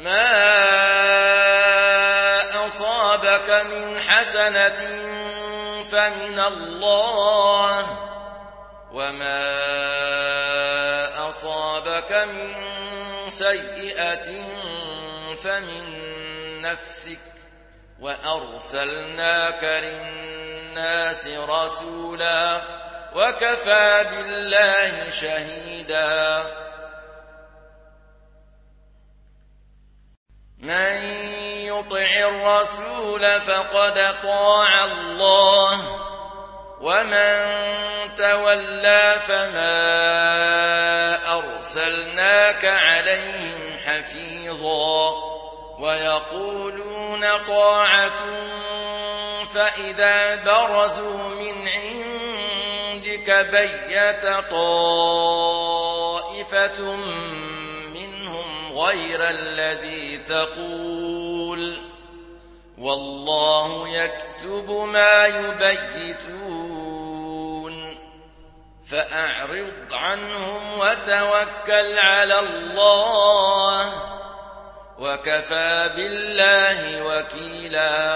ما أصابك من حسنة فمن الله وما أصابك من سيئة فمن نفسك وأرسلناك للناس رسولا وكفى بالله شهيدا من يطع الرسول فقد أطاع الله ومن تولى فما أرسلناك عليهم حفيظا ويقولون طاعة فإذا برزوا من عندك بيت طائفة منهم غير الذي تقول والله يكتب ما يبيتون فأعرض عنهم وتوكل على الله وكفى بالله وكيلا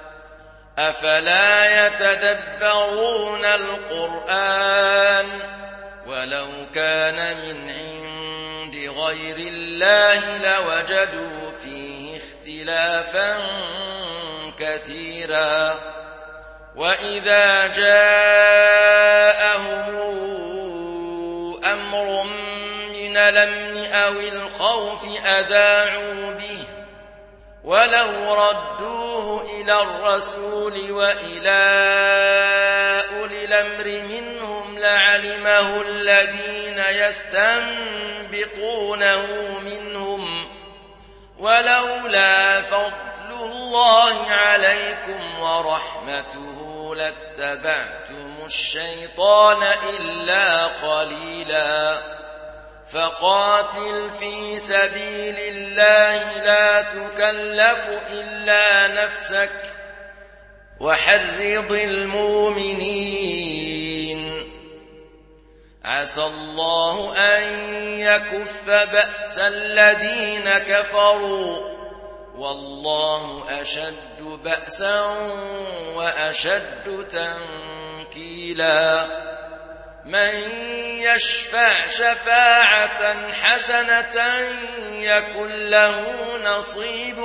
أفلا يتدبرون القرآن ولو كان من عند غير الله لوجدوا فيه اختلافا كثيرا وإذا جاءهم أمر من الأمن أو الخوف أذاعوا به ولو ردوه إلى الرسول وإلى أولي الأمر منهم لعلمه الذين يستنبطونه منهم ولولا فضل الله عليكم ورحمته لاتبعتم الشيطان إلا قليلا فقاتل في سبيل الله لا تكلف إلا نفسك وحرض المؤمنين عسى الله أن يكف بأس الذين كفروا والله أشد بأسا وأشد تنكيلا من يشفع شفاعة حسنة يكن له نصيب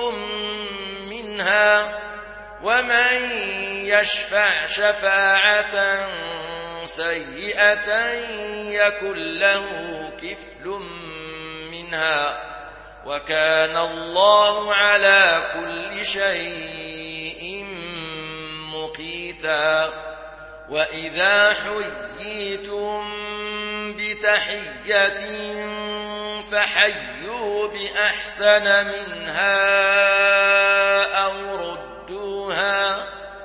منها ومن يشفع شفاعة سيئة يكن له كفل منها وكان الله على كل شيء مقيتا وإذا حييتم بتحية فحيوا بأحسن منها أو ردوها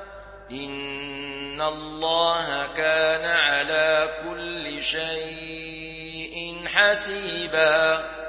إن الله كان على كل شيء حسيبا